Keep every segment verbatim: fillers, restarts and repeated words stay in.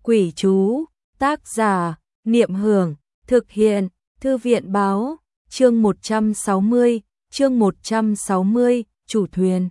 Quỷ chú, tác giả, Niệm Hưởng, thực hiện, Thư viện báo, chương một trăm sáu mươi, chương một trăm sáu mươi, chủ thuyền.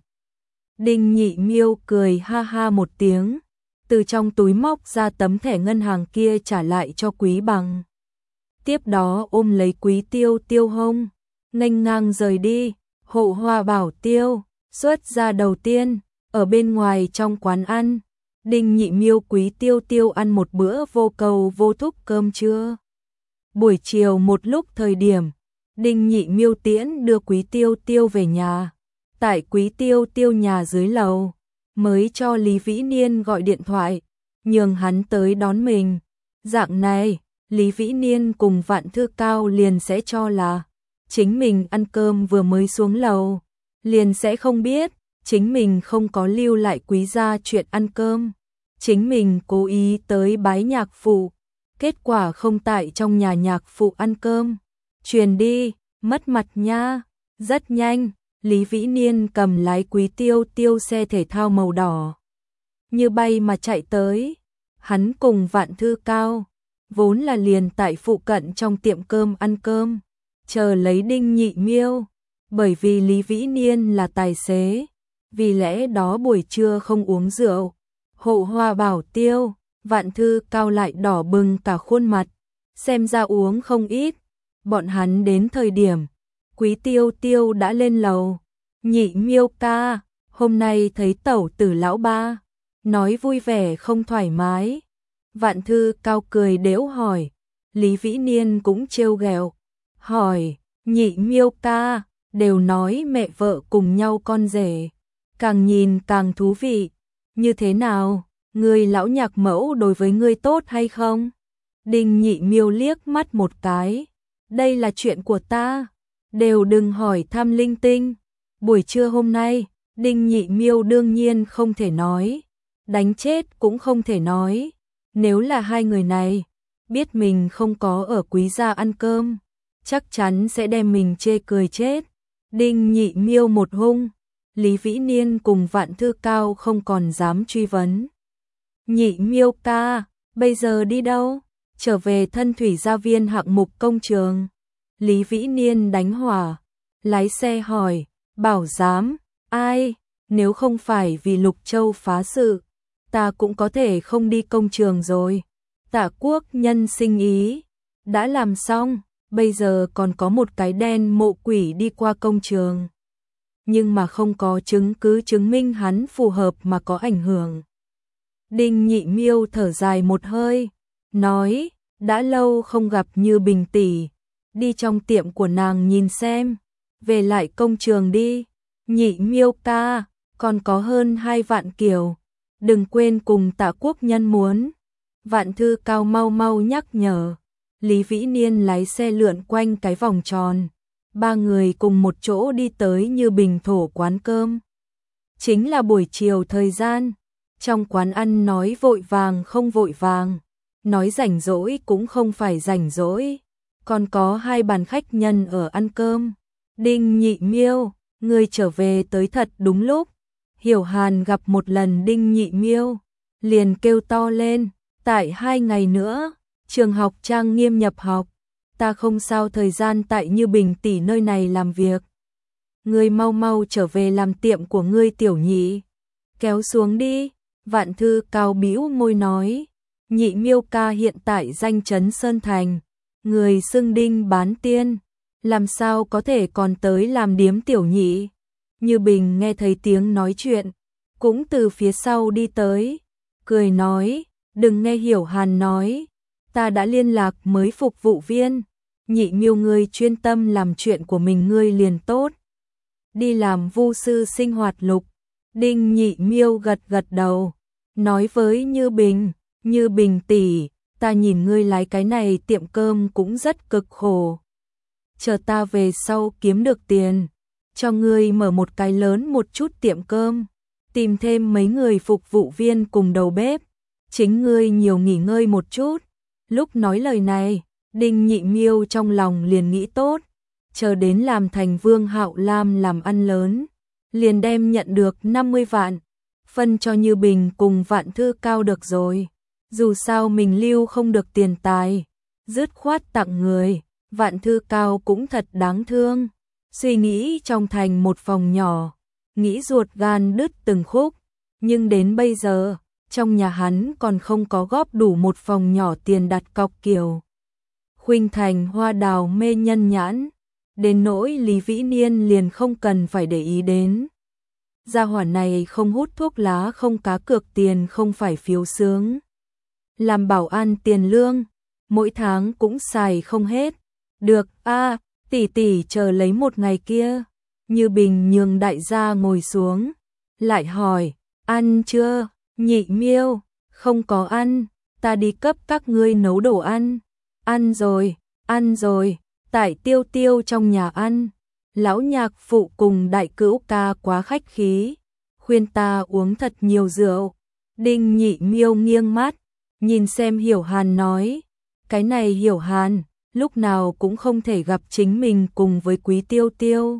Đinh Nhị Miêu cười ha ha một tiếng, từ trong túi móc ra tấm thẻ ngân hàng kia trả lại cho Quý Bằng. Tiếp đó ôm lấy Quý Tiêu Tiêu hông, nghênh ngang rời đi. Hộ Hoa Bảo Tiêu xuất ra đầu tiên, ở bên ngoài trong quán ăn, Đinh Nhị Miêu Quý Tiêu Tiêu ăn một bữa vô cầu vô thúc cơm trưa. Buổi chiều một lúc thời điểm, Đinh Nhị Miêu tiễn đưa Quý Tiêu Tiêu về nhà. Tại Quý Tiêu Tiêu nhà dưới lầu, mới cho Lý Vĩ Niên gọi điện thoại, nhường hắn tới đón mình. Dạng này, Lý Vĩ Niên cùng Vạn Thư Cao liền sẽ cho là chính mình ăn cơm vừa mới xuống lầu, liền sẽ không biết chính mình không có lưu lại Quý gia chuyện ăn cơm. Chính mình cố ý tới bái nhạc phụ, kết quả không tại trong nhà nhạc phụ ăn cơm. Truyền đi, mất mặt nha. Rất nhanh, Lý Vĩ Niên cầm lái Quý Tiêu Tiêu xe thể thao màu đỏ, như bay mà chạy tới. Hắn cùng Vạn Thư Cao vốn là liền tại phụ cận trong tiệm cơm ăn cơm, chờ lấy Đinh Nhị Miêu. Bởi vì Lý Vĩ Niên là tài xế, vì lẽ đó buổi trưa không uống rượu. Hộ Hoa Bảo Tiêu, Vạn Thư Cao lại đỏ bừng cả khuôn mặt, xem ra uống không ít. Bọn hắn đến thời điểm, Quý Tiêu Tiêu đã lên lầu. Nhị Miêu ca, hôm nay thấy tẩu tử lão ba, nói vui vẻ không thoải mái. Vạn Thư Cao cười đễu hỏi. Lý Vĩ Niên cũng trêu ghẹo hỏi, Nhị Miêu ca, đều nói mẹ vợ cùng nhau con rể, càng nhìn càng thú vị. Như thế nào, người lão nhạc mẫu đối với ngươi tốt hay không? Đinh Nhị Miêu liếc mắt một cái, đây là chuyện của ta, đều đừng hỏi thăm linh tinh. Buổi trưa hôm nay, Đinh Nhị Miêu đương nhiên không thể nói, đánh chết cũng không thể nói. Nếu là hai người này biết mình không có ở Quý gia ăn cơm, chắc chắn sẽ đem mình chê cười chết. Đinh Nhị Miêu một hung, Lý Vĩ Niên cùng Vạn Thư Cao không còn dám truy vấn. Nhị Miêu ca, bây giờ đi đâu? Trở về Thân Thủy Gia Viên hạng mục công trường. Lý Vĩ Niên đánh hỏa, lái xe hỏi, bảo giám, ai? Nếu không phải vì Lục Châu phá sự, ta cũng có thể không đi công trường rồi. Tạ Quốc nhân sinh ý đã làm xong, bây giờ còn có một cái đen mộ quỷ đi qua công trường, nhưng mà không có chứng cứ chứng minh hắn phù hợp mà có ảnh hưởng. Đinh Nhị Miêu thở dài một hơi, nói, đã lâu không gặp Như Bình tỷ, đi trong tiệm của nàng nhìn xem, về lại công trường đi. Nhị Miêu ca, còn có hơn hai vạn kiều, đừng quên cùng Tạ Quốc nhân muốn. Vạn Thư Cao mau mau nhắc nhở. Lý Vĩ Niên lái xe lượn quanh cái vòng tròn, ba người cùng một chỗ đi tới Như Bình thổ quán cơm. Chính là buổi chiều thời gian, trong quán ăn nói vội vàng không vội vàng, nói rảnh rỗi cũng không phải rảnh rỗi, còn có hai bàn khách nhân ở ăn cơm. Đinh Nhị Miêu, người trở về tới thật đúng lúc. Hiểu Hàn gặp một lần Đinh Nhị Miêu, liền kêu to lên, tại hai ngày nữa, trường học trang nghiêm nhập học, ta không sao thời gian tại Như Bình tỷ nơi này làm việc. Ngươi mau mau trở về làm tiệm của ngươi Tiểu Nhị, kéo xuống đi. Vạn Thư Cao bĩu môi nói, Nhị Miêu ca hiện tại danh chấn Sơn Thành, người xưng Đinh bán tiên, làm sao có thể còn tới làm điếm Tiểu Nhị. Như Bình nghe thấy tiếng nói chuyện, cũng từ phía sau đi tới, cười nói, đừng nghe Hiểu Hàn nói, ta đã liên lạc mới phục vụ viên. Nhị Miêu ngươi chuyên tâm làm chuyện của mình ngươi liền tốt, đi làm vu sư sinh hoạt lục. Đinh Nhị Miêu gật gật đầu, nói với Như Bình, Như Bình tỷ, ta nhìn ngươi lái cái này tiệm cơm cũng rất cực khổ, chờ ta về sau kiếm được tiền, cho ngươi mở một cái lớn một chút tiệm cơm, tìm thêm mấy người phục vụ viên cùng đầu bếp, chính ngươi nhiều nghỉ ngơi một chút. Lúc nói lời này, Đinh Nhị Miêu trong lòng liền nghĩ tốt, chờ đến làm thành Vương Hạo Lam làm ăn lớn, liền đem nhận được năm mươi vạn, phân cho Như Bình cùng Vạn Thư Cao được rồi. Dù sao mình lưu không được tiền tài, dứt khoát tặng người, Vạn Thư Cao cũng thật đáng thương. Suy nghĩ trong thành một phòng nhỏ, nghĩ ruột gan đứt từng khúc, nhưng đến bây giờ, trong nhà hắn còn không có góp đủ một phòng nhỏ tiền đặt cọc Kiều Khuynh Thành hoa đào mê nhân nhãn, đến nỗi Lý Vĩ Niên liền không cần phải để ý đến. Gia hỏa này không hút thuốc lá, không cá cược tiền, không phải phiếu sướng. Làm bảo an tiền lương, mỗi tháng cũng xài không hết. Được, a, tỷ tỷ chờ lấy một ngày kia. Như Bình nhường đại gia ngồi xuống, lại hỏi, ăn chưa? Nhị Miêu, không có ăn, ta đi cấp các ngươi nấu đồ ăn. Ăn rồi, ăn rồi, tại Tiêu Tiêu trong nhà ăn. Lão nhạc phụ cùng đại cữu ca quá khách khí, khuyên ta uống thật nhiều rượu. Đinh Nhị Miêu nghiêng mắt, nhìn xem Hiểu Hàn nói, cái này Hiểu Hàn, lúc nào cũng không thể gặp chính mình cùng với Quý Tiêu Tiêu.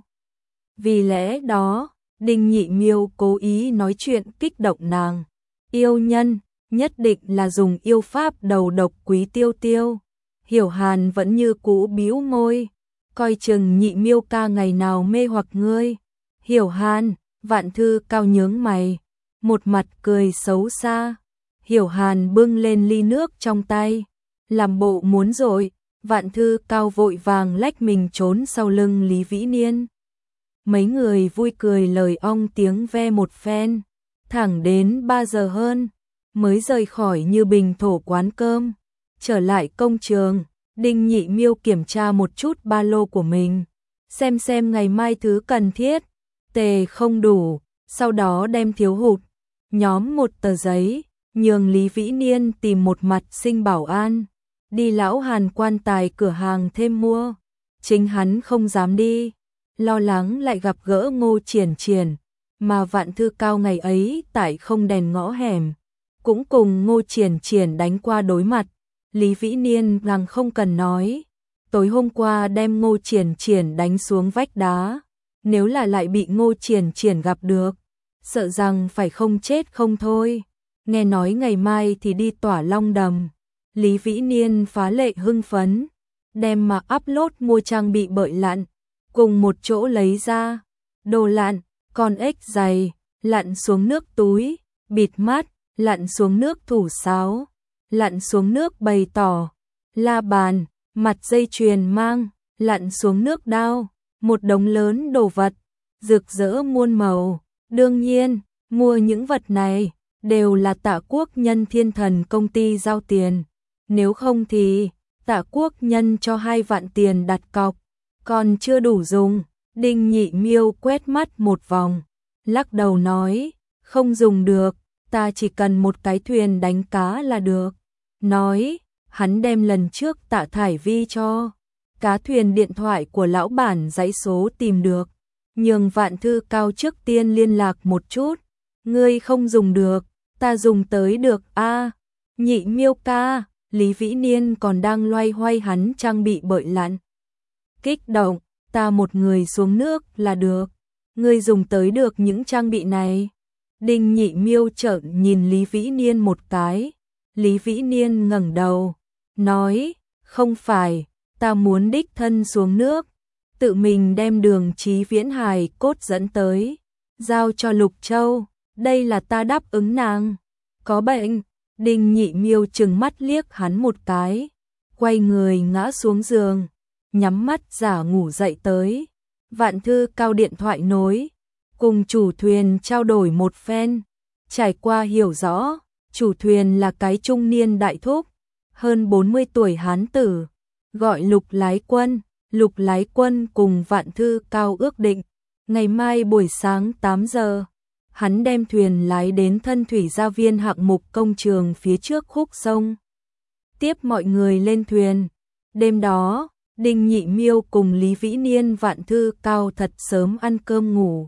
Vì lẽ đó, Đinh Nhị Miêu cố ý nói chuyện kích động nàng. Yêu nhân, nhất định là dùng yêu pháp đầu độc Quý Tiêu Tiêu. Hiểu Hàn vẫn như cũ bĩu môi, coi chừng Nhị Miêu ca ngày nào mê hoặc ngươi. Hiểu Hàn, Vạn Thư Cao nhướng mày, một mặt cười xấu xa. Hiểu Hàn bưng lên ly nước trong tay, làm bộ muốn dội. Vạn Thư Cao vội vàng lách mình trốn sau lưng Lý Vĩ Niên. Mấy người vui cười lời ong tiếng ve một phen, thẳng đến ba giờ hơn, mới rời khỏi Như Bình thổ quán cơm. Trở lại công trường, Đinh Nhị Miêu kiểm tra một chút ba lô của mình, xem xem ngày mai thứ cần thiết, tề không đủ, sau đó đem thiếu hụt, nhóm một tờ giấy, nhường Lý Vĩ Niên tìm một mặt sinh bảo an, đi lão Hàn quan tài cửa hàng thêm mua. Chính hắn không dám đi, lo lắng lại gặp gỡ Ngô Triển Triển, mà Vạn Thư Cao ngày ấy tại không đèn ngõ hẻm, cũng cùng Ngô Triển Triển đánh qua đối mặt. Lý Vĩ Niên rằng không cần nói, tối hôm qua đem Ngô Triển Triển đánh xuống vách đá, nếu là lại bị Ngô Triển Triển gặp được, sợ rằng phải không chết không thôi. Nghe nói ngày mai thì đi Tỏa Long Đầm, Lý Vĩ Niên phá lệ hưng phấn, đem mà upload mua trang bị bợi lặn, cùng một chỗ lấy ra, đồ lặn, con ếch giày, lặn xuống nước túi, bịt mắt, lặn xuống nước thủ sáo, lặn xuống nước bày tỏ, la bàn, mặt dây chuyền mang, lặn xuống nước đao, một đống lớn đồ vật, rực rỡ muôn màu. Đương nhiên, mua những vật này đều là Tạ Quốc Nhân Thiên Thần công ty giao tiền, nếu không thì Tạ Quốc Nhân cho hai vạn tiền đặt cọc, còn chưa đủ dùng. Đinh Nhị Miêu quét mắt một vòng, lắc đầu nói, không dùng được, ta chỉ cần một cái thuyền đánh cá là được. Nói, hắn đem lần trước Tạ Thải Vi cho cá thuyền điện thoại của lão bản dãy số tìm được, nhường Vạn Thư Cao trước tiên liên lạc một chút. Ngươi không dùng được, ta dùng tới được a. À, Nhị Miêu ca, Lý Vĩ Niên còn đang loay hoay hắn trang bị bợi lặn. Kích động, ta một người xuống nước là được, ngươi dùng tới được những trang bị này. Đinh Nhị Miêu trợn nhìn Lý Vĩ Niên một cái. Lý Vĩ Niên ngẩng đầu, nói, không phải, ta muốn đích thân xuống nước, tự mình đem Đường Chí Viễn hài cốt dẫn tới, giao cho Lục Châu, đây là ta đáp ứng nàng. Có bệnh. Đinh Nhị Miêu trừng mắt liếc hắn một cái, quay người ngã xuống giường, nhắm mắt giả ngủ dậy tới. Vạn Thư Cao điện thoại nối, cùng chủ thuyền trao đổi một phen, trải qua hiểu rõ, chủ thuyền là cái trung niên đại thúc, hơn bốn mươi tuổi hán tử, gọi Lục Lái Quân. Lục Lái Quân cùng Vạn Thư Cao ước định, ngày mai buổi sáng tám giờ, hắn đem thuyền lái đến Thân Thủy Gia Viên hạng mục công trường phía trước khúc sông, tiếp mọi người lên thuyền. Đêm đó, Đinh Nhị Miêu cùng Lý Vĩ Niên Vạn Thư Cao thật sớm ăn cơm ngủ,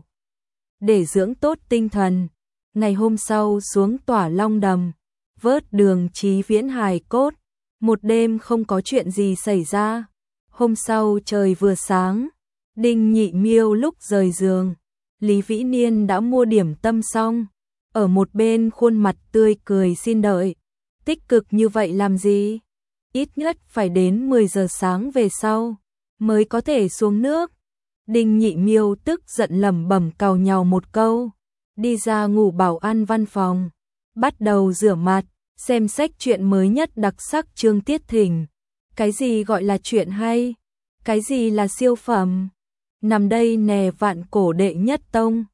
để dưỡng tốt tinh thần. Ngày hôm sau xuống Tỏa Long Đầm, vớt Đường Chí Viễn hài cốt, một đêm không có chuyện gì xảy ra. Hôm sau trời vừa sáng, Đinh Nhị Miêu lúc rời giường, Lý Vĩ Niên đã mua điểm tâm xong, ở một bên khuôn mặt tươi cười xin đợi. Tích cực như vậy làm gì? Ít nhất phải đến mười giờ sáng về sau mới có thể xuống nước. Đinh Nhị Miêu tức giận lẩm bẩm càu nhàu một câu, đi ra ngủ bảo an văn phòng, bắt đầu rửa mặt, xem sách truyện mới nhất đặc sắc Trương Tiết Thỉnh. Cái gì gọi là truyện hay? Cái gì là siêu phẩm? Nằm đây nè vạn cổ đệ nhất tông.